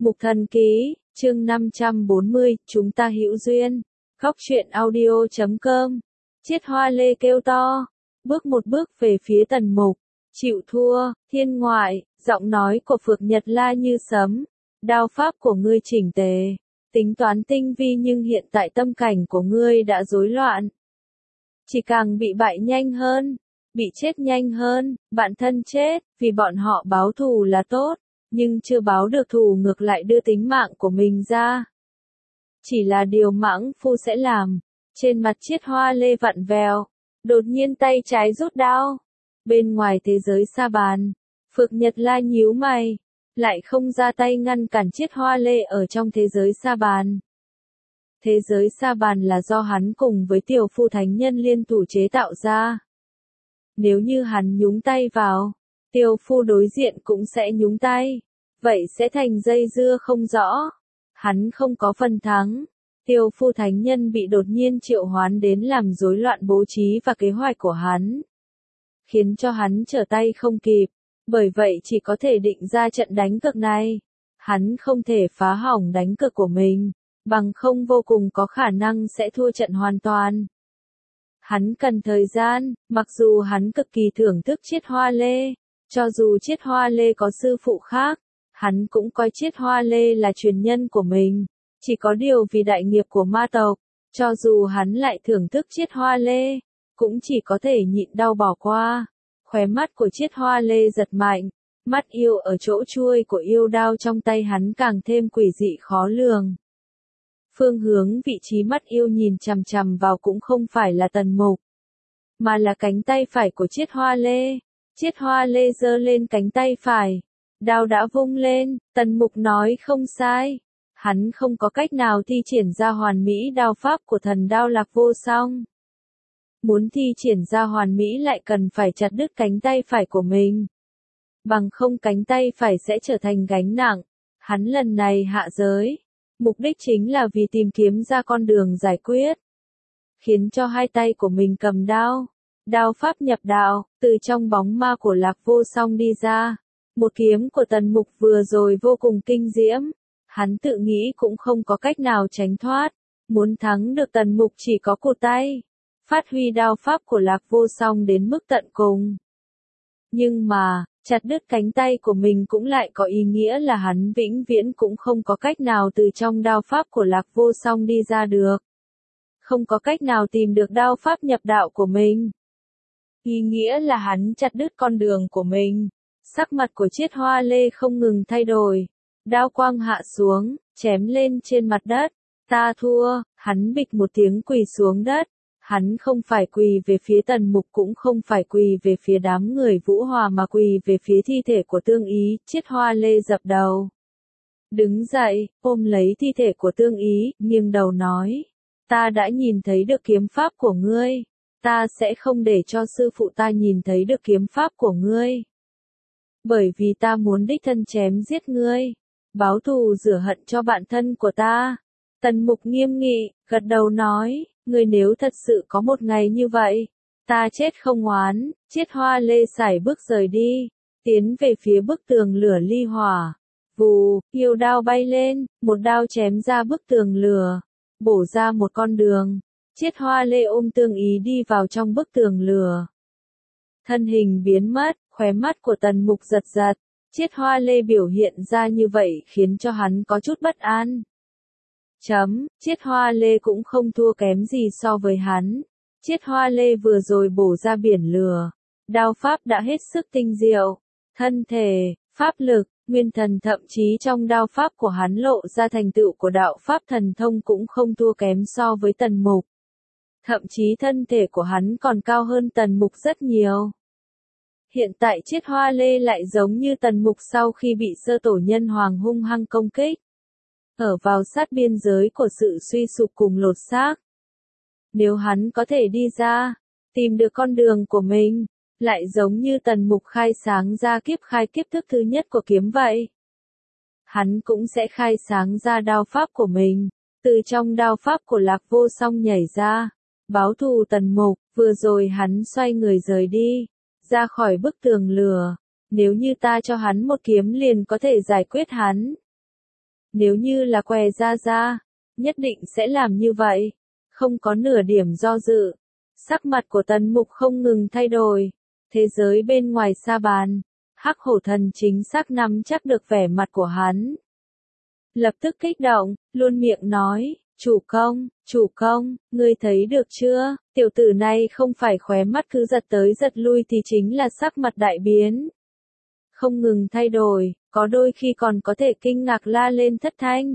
Mục Thần Ký, chương 540, chúng ta hữu duyên. Góc truyện audio.com. Chiết Hoa Lê kêu to, bước một bước về phía Tần Mục. Chịu thua, thiên ngoại, giọng nói của Phược Nhật la như sấm. Đao pháp của ngươi chỉnh tề, tính toán tinh vi, nhưng hiện tại tâm cảnh của ngươi đã rối loạn. Chỉ càng bị bại nhanh hơn, bị chết nhanh hơn, bạn thân chết, vì bọn họ báo thù là tốt, nhưng chưa báo được thù ngược lại đưa tính mạng của mình ra. Chỉ là điều mãng phu sẽ làm. Trên mặt Chiết Hoa Lê vặn vẹo, đột nhiên tay trái rút đao. Bên ngoài thế giới sa bàn, Phược Nhật la nhíu mày, lại không ra tay ngăn cản Chiết Hoa Lê ở trong thế giới sa bàn. Thế giới sa bàn là do hắn cùng với tiểu phu thánh nhân liên thủ chế tạo ra. Nếu như hắn nhúng tay vào, tiểu phu đối diện cũng sẽ nhúng tay, vậy sẽ thành dây dưa không rõ. Hắn không có phần thắng. Tiểu phu thánh nhân bị đột nhiên triệu hoán đến làm rối loạn bố trí và kế hoạch của hắn, khiến cho hắn trở tay không kịp, bởi vậy chỉ có thể định ra trận đánh cược này. Hắn không thể phá hỏng đánh cược của mình, bằng không vô cùng có khả năng sẽ thua trận hoàn toàn. Hắn cần thời gian, mặc dù hắn cực kỳ thưởng thức Chiết Hoa Lê, cho dù Chiết Hoa Lê có sư phụ khác, hắn cũng coi Chiết Hoa Lê là truyền nhân của mình. Chỉ có điều vì đại nghiệp của ma tộc, cho dù hắn lại thưởng thức Chiết Hoa Lê, cũng chỉ có thể nhịn đau bỏ qua. Khóe mắt của Chiết Hoa Lê giật mạnh, mắt yêu ở chỗ chuôi của yêu đao trong tay hắn càng thêm quỷ dị khó lường. Phương hướng vị trí mắt yêu nhìn chằm chằm vào cũng không phải là Tần Mục, mà là cánh tay phải của Chiết Hoa Lê. Chiết Hoa Lê giơ lên cánh tay phải, đao đã vung lên. Tần Mục nói không sai. Hắn không có cách nào thi triển ra hoàn mỹ đao pháp của thần đao Lạc Vô Song. Muốn thi triển ra hoàn mỹ lại cần phải chặt đứt cánh tay phải của mình. Bằng không cánh tay phải sẽ trở thành gánh nặng. Hắn lần này hạ giới, mục đích chính là vì tìm kiếm ra con đường giải quyết. Khiến cho hai tay của mình cầm đao. Đao pháp nhập đạo, từ trong bóng ma của Lạc Vô Song đi ra. Một kiếm của Tần Mục vừa rồi vô cùng kinh diễm. Hắn tự nghĩ cũng không có cách nào tránh thoát, muốn thắng được Tần Mục chỉ có cụt tay, phát huy đao pháp của Lạc Vô Song đến mức tận cùng. Nhưng mà, chặt đứt cánh tay của mình cũng lại có ý nghĩa là hắn vĩnh viễn cũng không có cách nào từ trong đao pháp của Lạc Vô Song đi ra được. Không có cách nào tìm được đao pháp nhập đạo của mình. Ý nghĩa là hắn chặt đứt con đường của mình. Sắc mặt của Chiết Hoa Lê không ngừng thay đổi. Đao quang hạ xuống, chém lên trên mặt đất. Ta thua. Hắn bịch một tiếng quỳ xuống đất. Hắn không phải quỳ về phía Tần Mục, cũng không phải quỳ về phía đám người Vũ Hòa, mà quỳ về phía thi thể của Tương Ý. Chiết Hoa Lê dập đầu, đứng dậy, ôm lấy thi thể của Tương Ý, nghiêng đầu nói. Ta đã nhìn thấy được kiếm pháp của ngươi. Ta sẽ không để cho sư phụ ta nhìn thấy được kiếm pháp của ngươi. Bởi vì ta muốn đích thân chém giết ngươi, báo thù rửa hận cho bạn thân của ta. Tần Mục nghiêm nghị, gật đầu nói, ngươi nếu thật sự có một ngày như vậy, ta chết không oán. Chiết Hoa Lê sải bước rời đi, tiến về phía bức tường lửa ly hỏa. Vù, yêu đao bay lên, một đao chém ra bức tường lửa, bổ ra một con đường. Chiết Hoa Lê ôm Tương Ý đi vào trong bức tường lửa. Thân hình biến mất, khóe mắt của Tần Mục giật giật. Chiết Hoa Lê biểu hiện ra như vậy khiến cho hắn có chút bất an. Chiết Hoa Lê cũng không thua kém gì so với hắn. Chiết Hoa Lê vừa rồi bổ ra biển lửa. Đao pháp đã hết sức tinh diệu. Thân thể, pháp lực, nguyên thần, thậm chí trong đao pháp của hắn lộ ra thành tựu của đạo pháp thần thông cũng không thua kém so với Tần Mục. Thậm chí thân thể của hắn còn cao hơn Tần Mục rất nhiều. Hiện tại Chiết Hoa Lê lại giống như Tần Mục sau khi bị Sơ Tổ Nhân Hoàng hung hăng công kích. Ở vào sát biên giới của sự suy sụp cùng lột xác. Nếu hắn có thể đi ra, tìm được con đường của mình, lại giống như Tần Mục khai sáng ra khai kiếp thức thứ nhất của kiếm vậy. Hắn cũng sẽ khai sáng ra đao pháp của mình, từ trong đao pháp của Lạc Vô Song nhảy ra, báo thù Tần Mục. Vừa rồi hắn xoay người rời đi, ra khỏi bức tường lửa. Nếu như ta cho hắn một kiếm liền có thể giải quyết hắn. Nếu như là què ra, nhất định sẽ làm như vậy. Không có nửa điểm do dự. Sắc mặt của Tần Mục không ngừng thay đổi. Thế giới bên ngoài sa bàn, Hắc Hổ Thần chính xác nắm chắc được vẻ mặt của hắn. Lập tức kích động, luôn miệng nói, chủ công, ngươi thấy được chưa, tiểu tử này không phải khóe mắt cứ giật tới giật lui thì chính là sắc mặt đại biến. Không ngừng thay đổi, có đôi khi còn có thể kinh ngạc la lên thất thanh.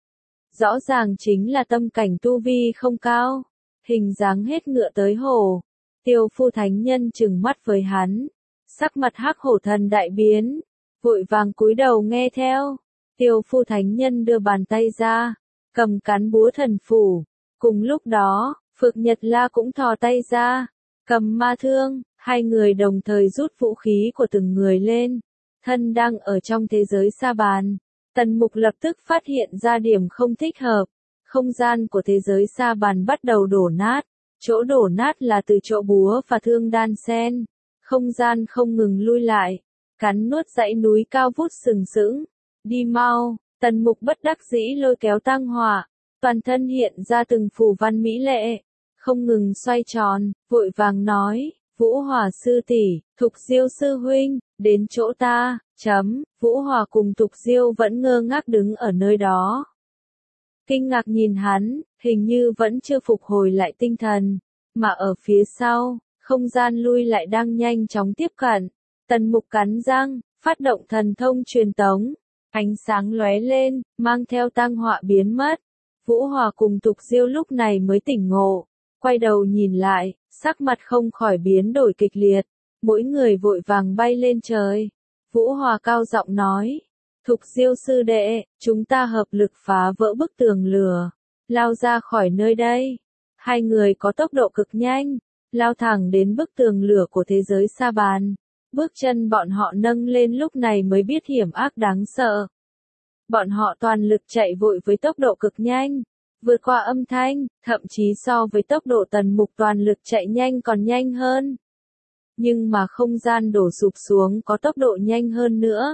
Rõ ràng chính là tâm cảnh tu vi không cao, hình dáng hết ngựa tới hổ. Tiêu Phu Thánh Nhân trừng mắt với hắn, sắc mặt Hắc Hổ Thần đại biến, vội vàng cúi đầu nghe theo. Tiêu Phu Thánh Nhân đưa bàn tay ra, cầm cán búa thần phủ. Cùng lúc đó, Phượng Nhật La cũng thò tay ra, cầm ma thương, hai người đồng thời rút vũ khí của từng người lên. Thân đang ở trong thế giới sa bàn, Tần Mục lập tức phát hiện ra điểm không thích hợp. Không gian của thế giới sa bàn bắt đầu đổ nát. Chỗ đổ nát là từ chỗ búa và thương đan xen. Không gian không ngừng lui lại, cắn nuốt dãy núi cao vút sừng sững. Đi mau, Tần Mục bất đắc dĩ lôi kéo Tăng Hỏa, toàn thân hiện ra từng phù văn mỹ lệ, không ngừng xoay tròn, vội vàng nói, Vũ Hỏa sư tỷ, Thục Diêu sư huynh, đến chỗ ta. Vũ Hỏa cùng Thục Diêu vẫn ngơ ngác đứng ở nơi đó. Kinh ngạc nhìn hắn, hình như vẫn chưa phục hồi lại tinh thần, mà ở phía sau, không gian lui lại đang nhanh chóng tiếp cận. Tần Mục cắn răng, phát động thần thông truyền tống, ánh sáng lóe lên, mang theo tang họa biến mất. Vũ Hòa cùng Tục Diêu lúc này mới tỉnh ngộ, quay đầu nhìn lại, sắc mặt không khỏi biến đổi kịch liệt, mỗi người vội vàng bay lên trời. Vũ Hòa cao giọng nói, Thục Diêu sư đệ, chúng ta hợp lực phá vỡ bức tường lửa, lao ra khỏi nơi đây. Hai người có tốc độ cực nhanh, lao thẳng đến bức tường lửa của thế giới sa bàn. Bước chân bọn họ nâng lên lúc này mới biết hiểm ác đáng sợ. Bọn họ toàn lực chạy vội với tốc độ cực nhanh, vượt qua âm thanh, thậm chí so với tốc độ Tần Mục toàn lực chạy nhanh còn nhanh hơn. Nhưng mà không gian đổ sụp xuống có tốc độ nhanh hơn nữa.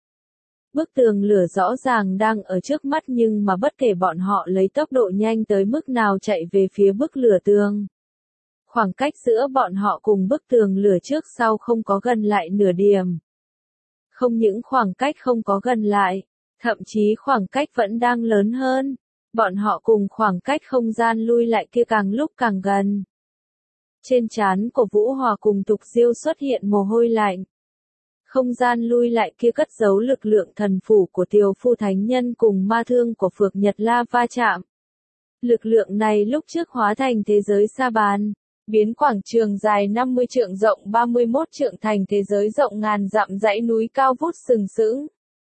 Bức tường lửa rõ ràng đang ở trước mắt nhưng mà bất kể bọn họ lấy tốc độ nhanh tới mức nào chạy về phía bức lửa tường. Khoảng cách giữa bọn họ cùng bức tường lửa trước sau không có gần lại nửa điểm. Không những khoảng cách không có gần lại, thậm chí khoảng cách vẫn đang lớn hơn. Bọn họ cùng khoảng cách không gian lui lại kia càng lúc càng gần. Trên trán của Vũ Hòa cùng Tục Diêu xuất hiện mồ hôi lạnh. Không gian lui lại kia cất giấu lực lượng thần phủ của Tiều Phu Thánh Nhân cùng ma thương của Phượng Nhật La va chạm. Lực lượng này lúc trước hóa thành thế giới sa bàn, biến quảng trường dài 50 trượng rộng 31 trượng thành thế giới rộng ngàn dặm dãy núi cao vút sừng sững.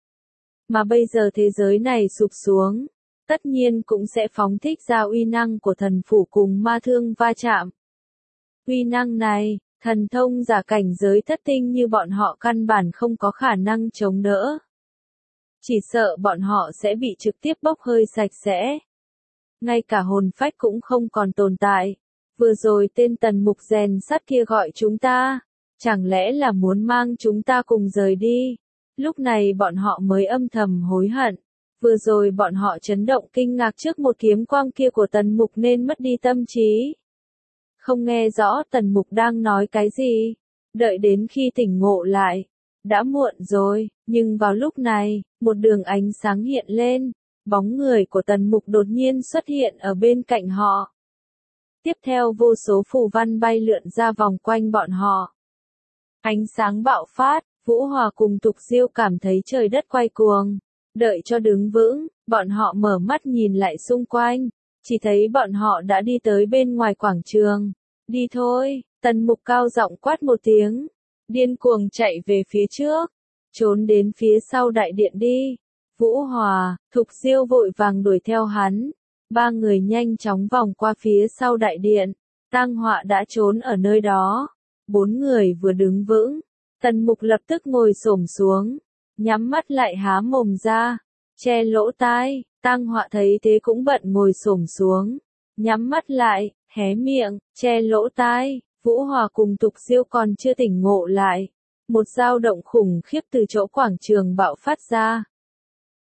Mà bây giờ thế giới này sụp xuống, tất nhiên cũng sẽ phóng thích ra uy năng của thần phủ cùng ma thương va chạm. Uy năng này, thần thông giả cảnh giới thất tinh như bọn họ căn bản không có khả năng chống đỡ. Chỉ sợ bọn họ sẽ bị trực tiếp bốc hơi sạch sẽ. Ngay cả hồn phách cũng không còn tồn tại. Vừa rồi tên Tần Mục rèn sắt kia gọi chúng ta, chẳng lẽ là muốn mang chúng ta cùng rời đi. Lúc này bọn họ mới âm thầm hối hận. Vừa rồi bọn họ chấn động kinh ngạc trước một kiếm quang kia của Tần Mục nên mất đi tâm trí. Không nghe rõ Tần Mục đang nói cái gì. Đợi đến khi tỉnh ngộ lại, đã muộn rồi, nhưng vào lúc này, một đường ánh sáng hiện lên, bóng người của Tần Mục đột nhiên xuất hiện ở bên cạnh họ. Tiếp theo vô số phù văn bay lượn ra vòng quanh bọn họ. Ánh sáng bạo phát, Vũ Hòa cùng Tục Diêu cảm thấy trời đất quay cuồng. Đợi cho đứng vững, bọn họ mở mắt nhìn lại xung quanh, chỉ thấy bọn họ đã đi tới bên ngoài quảng trường. Đi thôi, Tần Mục cao giọng quát một tiếng, điên cuồng chạy về phía trước, trốn đến phía sau đại điện đi. Vũ Hòa, Thục Diêu vội vàng đuổi theo hắn. Ba người nhanh chóng vòng qua phía sau đại điện, Tang Họa đã trốn ở nơi đó. Bốn người vừa đứng vững, Tần Mục lập tức ngồi xổm xuống, nhắm mắt lại há mồm ra, che lỗ tai. Tang Họa thấy thế cũng bận ngồi xổm xuống, nhắm mắt lại, hé miệng, che lỗ tai. Vũ Hòa cùng Tục Diêu còn chưa tỉnh ngộ lại, một dao động khủng khiếp từ chỗ quảng trường bạo phát ra.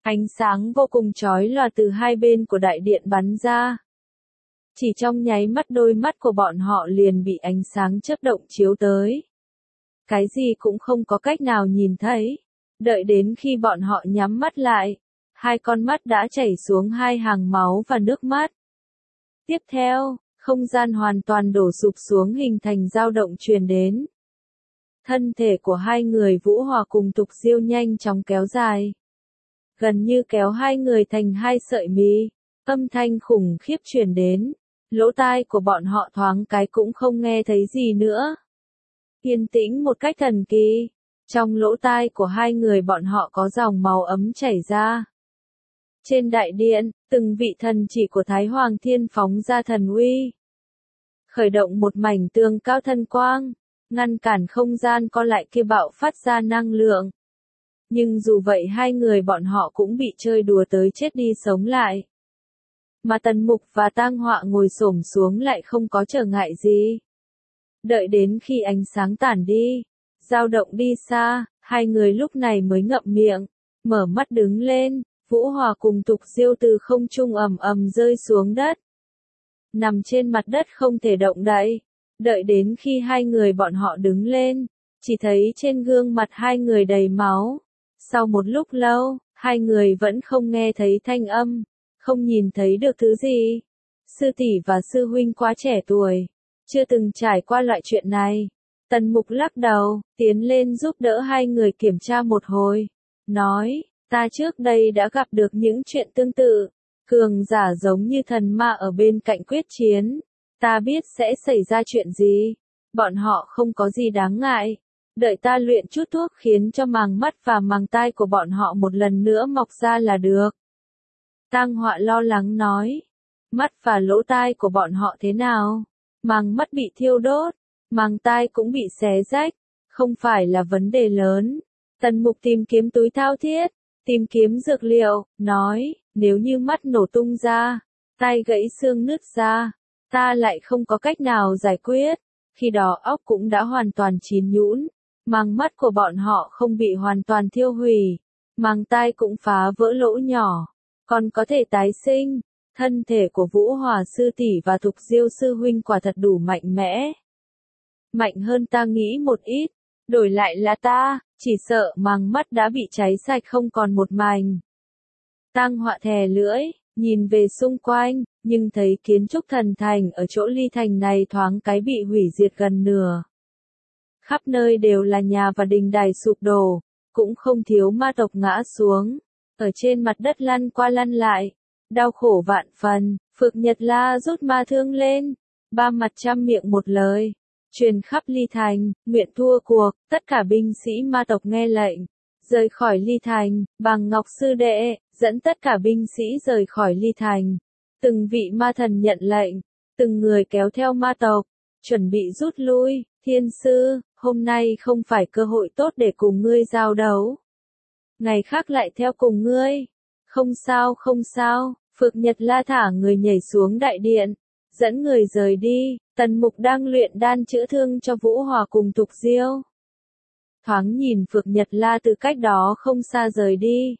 Ánh sáng vô cùng chói lòa từ hai bên của đại điện bắn ra. Chỉ trong nháy mắt đôi mắt của bọn họ liền bị ánh sáng chớp động chiếu tới. Cái gì cũng không có cách nào nhìn thấy. Đợi đến khi bọn họ nhắm mắt lại, hai con mắt đã chảy xuống hai hàng máu và nước mắt. Tiếp theo, không gian hoàn toàn đổ sụp xuống hình thành dao động truyền đến. Thân thể của hai người Vũ Hòa cùng Tục Diêu nhanh chóng kéo dài. Gần như kéo hai người thành hai sợi mì, âm thanh khủng khiếp truyền đến. Lỗ tai của bọn họ thoáng cái cũng không nghe thấy gì nữa. Yên tĩnh một cách thần kỳ. Trong lỗ tai của hai người bọn họ có dòng máu ấm chảy ra. Trên đại điện, từng vị thần chỉ của Thái Hoàng Thiên phóng ra thần uy. Khởi động một mảnh tường cao thân quang, ngăn cản không gian co lại kia bạo phát ra năng lượng. Nhưng dù vậy hai người bọn họ cũng bị chơi đùa tới chết đi sống lại. Mà Tần Mục và Tang Họa ngồi xổm xuống lại không có trở ngại gì. Đợi đến khi ánh sáng tản đi, dao động đi xa, hai người lúc này mới ngậm miệng, mở mắt đứng lên. Vũ Hòa cùng Tục Diêu từ không trung ầm ầm rơi xuống đất. Nằm trên mặt đất không thể động đậy. Đợi đến khi hai người bọn họ đứng lên, chỉ thấy trên gương mặt hai người đầy máu. Sau một lúc lâu, hai người vẫn không nghe thấy thanh âm, không nhìn thấy được thứ gì. Sư tỷ và sư huynh quá trẻ tuổi, chưa từng trải qua loại chuyện này. Tần Mục lắc đầu, tiến lên giúp đỡ hai người kiểm tra một hồi, nói, ta trước đây đã gặp được những chuyện tương tự, cường giả giống như thần ma ở bên cạnh quyết chiến, ta biết sẽ xảy ra chuyện gì, bọn họ không có gì đáng ngại, đợi ta luyện chút thuốc khiến cho màng mắt và màng tai của bọn họ một lần nữa mọc ra là được. Tang Họa lo lắng nói, mắt và lỗ tai của bọn họ thế nào? Màng mắt bị thiêu đốt, màng tai cũng bị xé rách, không phải là vấn đề lớn. Tần Mục tìm kiếm túi thao thiết, tìm kiếm dược liệu, nói, nếu như mắt nổ tung ra, tai gãy xương nứt ra, ta lại không có cách nào giải quyết, khi đó óc cũng đã hoàn toàn chín nhũn, màng mắt của bọn họ không bị hoàn toàn thiêu hủy, màng tai cũng phá vỡ lỗ nhỏ, còn có thể tái sinh. Thân thể của Vũ Hòa sư tỷ và Thục Diêu sư huynh quả thật đủ mạnh mẽ. Mạnh hơn ta nghĩ một ít, đổi lại là ta, chỉ sợ màng mắt đã bị cháy sạch không còn một mảnh. Tang Họa thè lưỡi, nhìn về xung quanh, nhưng thấy kiến trúc thần thành ở chỗ Ly Thành này thoáng cái bị hủy diệt gần nửa. Khắp nơi đều là nhà và đình đài sụp đổ, cũng không thiếu ma tộc ngã xuống, ở trên mặt đất lăn qua lăn lại. Đau khổ vạn phần, Phượng Nhật La rút ma thương lên, ba mặt trăm miệng một lời, truyền khắp Ly Thành, nguyện thua cuộc, tất cả binh sĩ ma tộc nghe lệnh, rời khỏi Ly Thành, Bằng Ngọc sư đệ, dẫn tất cả binh sĩ rời khỏi Ly Thành. Từng vị ma thần nhận lệnh, từng người kéo theo ma tộc, chuẩn bị rút lui, Thiên sư, hôm nay không phải cơ hội tốt để cùng ngươi giao đấu. Ngày khác lại theo cùng ngươi. Không sao không sao, Phượng Nhật La thả người nhảy xuống đại điện, dẫn người rời đi, Tần Mục đang luyện đan chữa thương cho Vũ Hòa cùng Thục Diêu. Thoáng nhìn Phượng Nhật La từ cách đó không xa rời đi.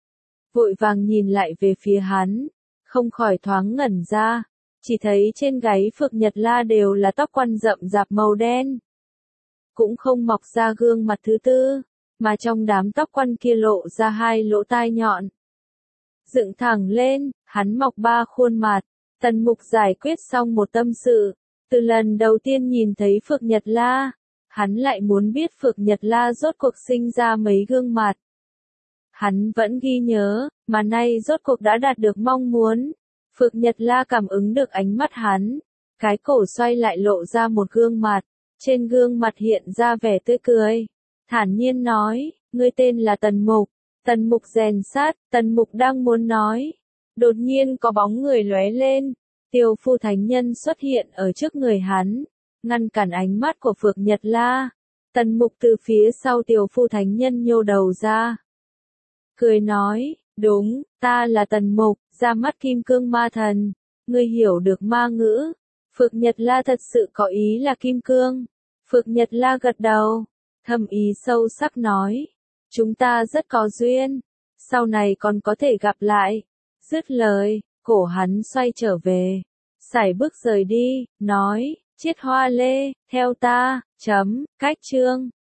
Vội vàng nhìn lại về phía hắn, không khỏi thoáng ngẩn ra, chỉ thấy trên gáy Phượng Nhật La đều là tóc quăn rậm rạp màu đen. Cũng không mọc ra gương mặt thứ tư, mà trong đám tóc quăn kia lộ ra hai lỗ tai nhọn. Dựng thẳng lên, hắn mọc ba khuôn mặt. Tần Mục giải quyết xong một tâm sự. Từ lần đầu tiên nhìn thấy Phượng Nhật La, hắn lại muốn biết Phượng Nhật La rốt cuộc sinh ra mấy gương mặt. Hắn vẫn ghi nhớ, mà nay rốt cuộc đã đạt được mong muốn. Phượng Nhật La cảm ứng được ánh mắt hắn. Cái cổ xoay lại lộ ra một gương mặt. Trên gương mặt hiện ra vẻ tươi cười. Thản nhiên nói, ngươi tên là Tần Mục. Tần Mục rèn sát, Tần Mục đang muốn nói. Đột nhiên có bóng người lóe lên. Tiêu Phu Thánh Nhân xuất hiện ở trước người hắn, ngăn cản ánh mắt của Phượng Nhật La. Tần Mục từ phía sau Tiêu Phu Thánh Nhân nhô đầu ra. Cười nói, đúng, ta là Tần Mục, ra mắt Kim Cương Ma Thần. Ngươi hiểu được ma ngữ. Phượng Nhật La thật sự có ý là Kim Cương. Phượng Nhật La gật đầu, thầm ý sâu sắc nói. Chúng ta rất có duyên. sau này còn có thể gặp lại. Dứt lời, cổ hắn xoay trở về, sải bước rời đi, nói, Chiết Hoa Lê, theo ta, cách chương.